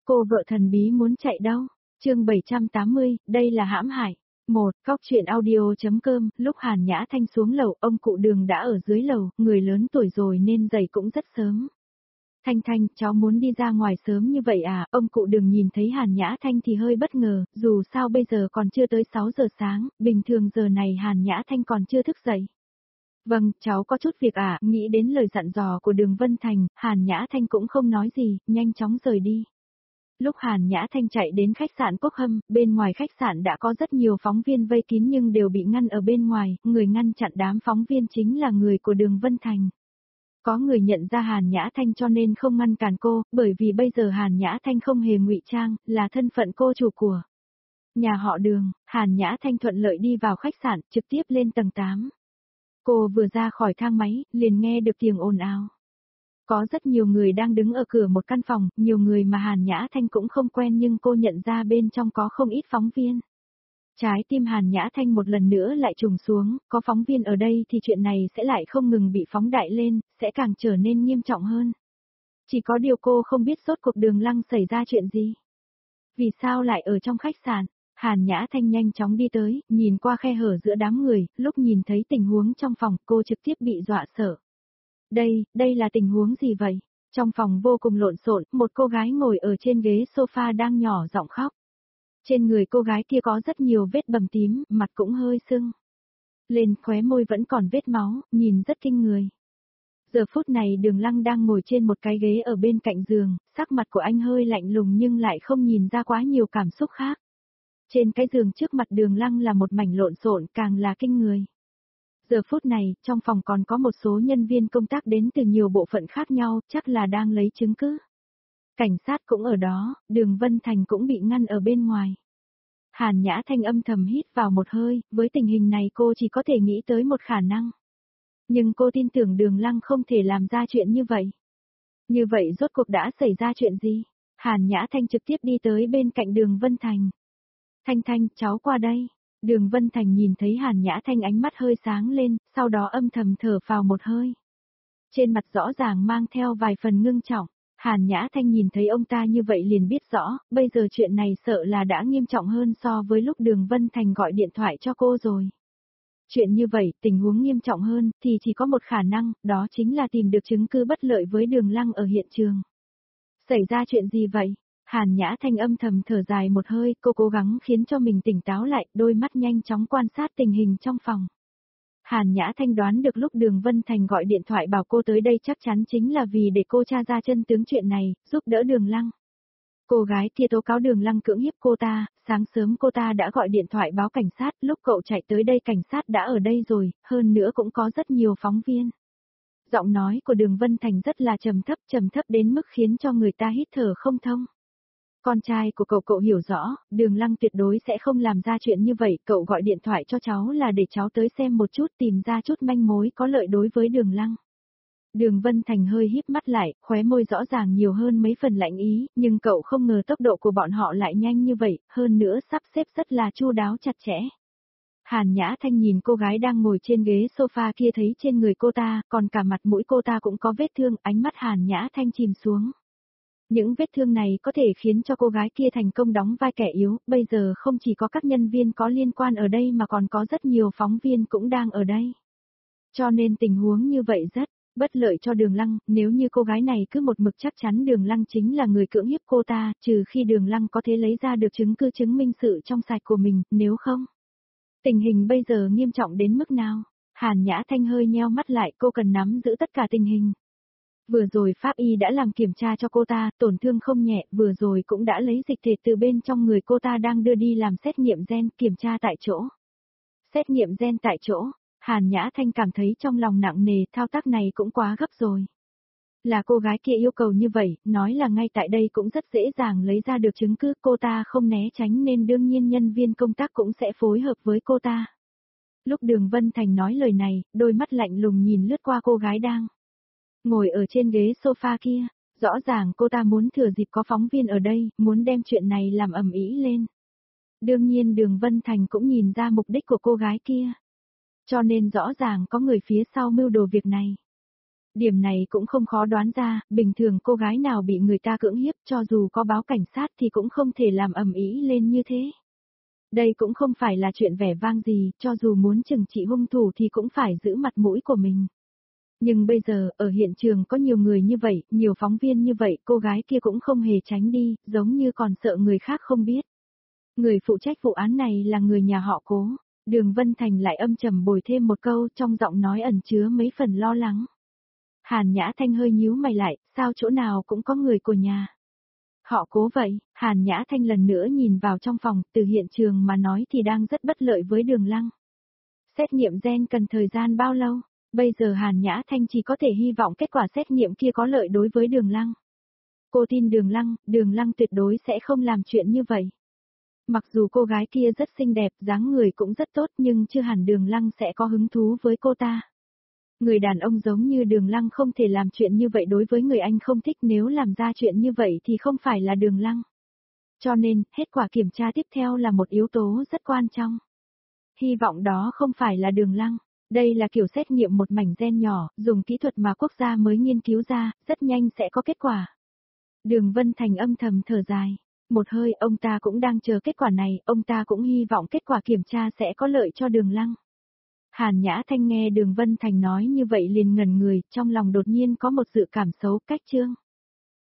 Cô vợ thần bí muốn chạy đâu? Chương 780, đây là hãm hại. Góc truyện audio.com, lúc Hàn Nhã Thanh xuống lầu, ông cụ Đường đã ở dưới lầu, người lớn tuổi rồi nên dậy cũng rất sớm. Thanh Thanh, cháu muốn đi ra ngoài sớm như vậy à? Ông cụ Đường nhìn thấy Hàn Nhã Thanh thì hơi bất ngờ, dù sao bây giờ còn chưa tới 6 giờ sáng, bình thường giờ này Hàn Nhã Thanh còn chưa thức dậy. Vâng, cháu có chút việc à? Nghĩ đến lời dặn dò của Đường Vân Thành, Hàn Nhã Thanh cũng không nói gì, nhanh chóng rời đi. Lúc Hàn Nhã Thanh chạy đến khách sạn Cốc Hâm, bên ngoài khách sạn đã có rất nhiều phóng viên vây kín nhưng đều bị ngăn ở bên ngoài, người ngăn chặn đám phóng viên chính là người của Đường Vân Thành. Có người nhận ra Hàn Nhã Thanh cho nên không ngăn cản cô, bởi vì bây giờ Hàn Nhã Thanh không hề ngụy trang, là thân phận cô chủ của nhà họ Đường. Hàn Nhã Thanh thuận lợi đi vào khách sạn, trực tiếp lên tầng 8. Cô vừa ra khỏi thang máy, liền nghe được tiếng ồn ào. Có rất nhiều người đang đứng ở cửa một căn phòng, nhiều người mà Hàn Nhã Thanh cũng không quen nhưng cô nhận ra bên trong có không ít phóng viên. Trái tim Hàn Nhã Thanh một lần nữa lại trùng xuống, có phóng viên ở đây thì chuyện này sẽ lại không ngừng bị phóng đại lên, sẽ càng trở nên nghiêm trọng hơn. Chỉ có điều cô không biết rốt cuộc Đường Lăng xảy ra chuyện gì. Vì sao lại ở trong khách sạn? Hàn Nhã Thanh nhanh chóng đi tới, nhìn qua khe hở giữa đám người, lúc nhìn thấy tình huống trong phòng cô trực tiếp bị dọa sợ. Đây là tình huống gì vậy? Trong phòng vô cùng lộn xộn, một cô gái ngồi ở trên ghế sofa đang nhỏ giọng khóc. Trên người cô gái kia có rất nhiều vết bầm tím, mặt cũng hơi sưng. Lên khóe môi vẫn còn vết máu, nhìn rất kinh người. Giờ phút này Đường Lăng đang ngồi trên một cái ghế ở bên cạnh giường, sắc mặt của anh hơi lạnh lùng nhưng lại không nhìn ra quá nhiều cảm xúc khác. Trên cái giường trước mặt Đường Lăng là một mảnh lộn xộn càng là kinh người. Giờ phút này, trong phòng còn có một số nhân viên công tác đến từ nhiều bộ phận khác nhau, chắc là đang lấy chứng cứ. Cảnh sát cũng ở đó, Đường Vân Thành cũng bị ngăn ở bên ngoài. Hàn Nhã Thanh âm thầm hít vào một hơi, với tình hình này cô chỉ có thể nghĩ tới một khả năng. Nhưng cô tin tưởng Đường Lăng không thể làm ra chuyện như vậy. Như vậy rốt cuộc đã xảy ra chuyện gì? Hàn Nhã Thanh trực tiếp đi tới bên cạnh Đường Vân Thành. Thanh Thanh, cháu qua đây. Đường Vân Thành nhìn thấy Hàn Nhã Thanh ánh mắt hơi sáng lên, sau đó âm thầm thở phào một hơi. Trên mặt rõ ràng mang theo vài phần ngưng trọng. Hàn Nhã Thanh nhìn thấy ông ta như vậy liền biết rõ, bây giờ chuyện này sợ là đã nghiêm trọng hơn so với lúc Đường Vân Thành gọi điện thoại cho cô rồi. Chuyện như vậy, tình huống nghiêm trọng hơn, thì chỉ có một khả năng, đó chính là tìm được chứng cứ bất lợi với Đường Lăng ở hiện trường. Xảy ra chuyện gì vậy? Hàn Nhã Thanh âm thầm thở dài một hơi, cô cố gắng khiến cho mình tỉnh táo lại, đôi mắt nhanh chóng quan sát tình hình trong phòng. Hàn Nhã Thanh đoán được lúc Đường Vân Thành gọi điện thoại bảo cô tới đây chắc chắn chính là vì để cô tra ra chân tướng chuyện này, giúp đỡ Đường Lăng. Cô gái kia tố cáo Đường Lăng cưỡng hiếp cô ta, sáng sớm cô ta đã gọi điện thoại báo cảnh sát, lúc cậu chạy tới đây cảnh sát đã ở đây rồi, hơn nữa cũng có rất nhiều phóng viên. Giọng nói của Đường Vân Thành rất là trầm thấp đến mức khiến cho người ta hít thở không thông. Con trai của cậu hiểu rõ, Đường Lăng tuyệt đối sẽ không làm ra chuyện như vậy, cậu gọi điện thoại cho cháu là để cháu tới xem một chút tìm ra chút manh mối có lợi đối với Đường Lăng. Đường Vân Thành hơi híp mắt lại, khóe môi rõ ràng nhiều hơn mấy phần lạnh ý, nhưng cậu không ngờ tốc độ của bọn họ lại nhanh như vậy, hơn nữa sắp xếp rất là chu đáo chặt chẽ. Hàn Nhã Thanh nhìn cô gái đang ngồi trên ghế sofa kia thấy trên người cô ta, còn cả mặt mũi cô ta cũng có vết thương, ánh mắt Hàn Nhã Thanh chìm xuống. Những vết thương này có thể khiến cho cô gái kia thành công đóng vai kẻ yếu, bây giờ không chỉ có các nhân viên có liên quan ở đây mà còn có rất nhiều phóng viên cũng đang ở đây. Cho nên tình huống như vậy rất bất lợi cho Đường Lăng, nếu như cô gái này cứ một mực chắc chắn Đường Lăng chính là người cưỡng hiếp cô ta, trừ khi Đường Lăng có thể lấy ra được chứng cứ chứng minh sự trong sạch của mình, nếu không. Tình hình bây giờ nghiêm trọng đến mức nào? Hàn Nhã Thanh hơi nheo mắt lại, cô cần nắm giữ tất cả tình hình. Vừa rồi pháp y đã làm kiểm tra cho cô ta, tổn thương không nhẹ, vừa rồi cũng đã lấy dịch thể từ bên trong người cô ta đang đưa đi làm xét nghiệm gen, kiểm tra tại chỗ. Xét nghiệm gen tại chỗ, Hàn Nhã Thanh cảm thấy trong lòng nặng nề, thao tác này cũng quá gấp rồi. Là cô gái kia yêu cầu như vậy, nói là ngay tại đây cũng rất dễ dàng lấy ra được chứng cứ, cô ta không né tránh nên đương nhiên nhân viên công tác cũng sẽ phối hợp với cô ta. Lúc Đường Vân Thành nói lời này, đôi mắt lạnh lùng nhìn lướt qua cô gái đang ngồi ở trên ghế sofa kia, rõ ràng cô ta muốn thừa dịp có phóng viên ở đây, muốn đem chuyện này làm ầm ĩ lên. Đương nhiên Đường Vân Thành cũng nhìn ra mục đích của cô gái kia. Cho nên rõ ràng có người phía sau mưu đồ việc này. Điểm này cũng không khó đoán ra, bình thường cô gái nào bị người ta cưỡng hiếp cho dù có báo cảnh sát thì cũng không thể làm ầm ĩ lên như thế. Đây cũng không phải là chuyện vẻ vang gì, cho dù muốn trừng trị hung thủ thì cũng phải giữ mặt mũi của mình. Nhưng bây giờ, ở hiện trường có nhiều người như vậy, nhiều phóng viên như vậy, cô gái kia cũng không hề tránh đi, giống như còn sợ người khác không biết. Người phụ trách vụ án này là người nhà họ Cố. Đường Vân Thành lại âm trầm bồi thêm một câu trong giọng nói ẩn chứa mấy phần lo lắng. Hàn Nhã Thanh hơi nhíu mày lại, sao chỗ nào cũng có người của nhà. Họ Cố vậy, Hàn Nhã Thanh lần nữa nhìn vào trong phòng, từ hiện trường mà nói thì đang rất bất lợi với Đường Lăng. Xét nghiệm gen cần thời gian bao lâu? Bây giờ Hàn Nhã Thanh chỉ có thể hy vọng kết quả xét nghiệm kia có lợi đối với Đường Lăng. Cô tin Đường Lăng tuyệt đối sẽ không làm chuyện như vậy. Mặc dù cô gái kia rất xinh đẹp, dáng người cũng rất tốt nhưng chưa hẳn Đường Lăng sẽ có hứng thú với cô ta. Người đàn ông giống như Đường Lăng không thể làm chuyện như vậy đối với người anh không thích, nếu làm ra chuyện như vậy thì không phải là Đường Lăng. Cho nên, kết quả kiểm tra tiếp theo là một yếu tố rất quan trọng. Hy vọng đó không phải là Đường Lăng. Đây là kiểu xét nghiệm một mảnh gen nhỏ, dùng kỹ thuật mà quốc gia mới nghiên cứu ra, rất nhanh sẽ có kết quả. Đường Vân Thành âm thầm thở dài. Một hơi, ông ta cũng đang chờ kết quả này, ông ta cũng hy vọng kết quả kiểm tra sẽ có lợi cho Đường Lăng. Hàn Nhã Thanh nghe Đường Vân Thành nói như vậy liền ngẩn người, trong lòng đột nhiên có một dự cảm xấu, cách Trương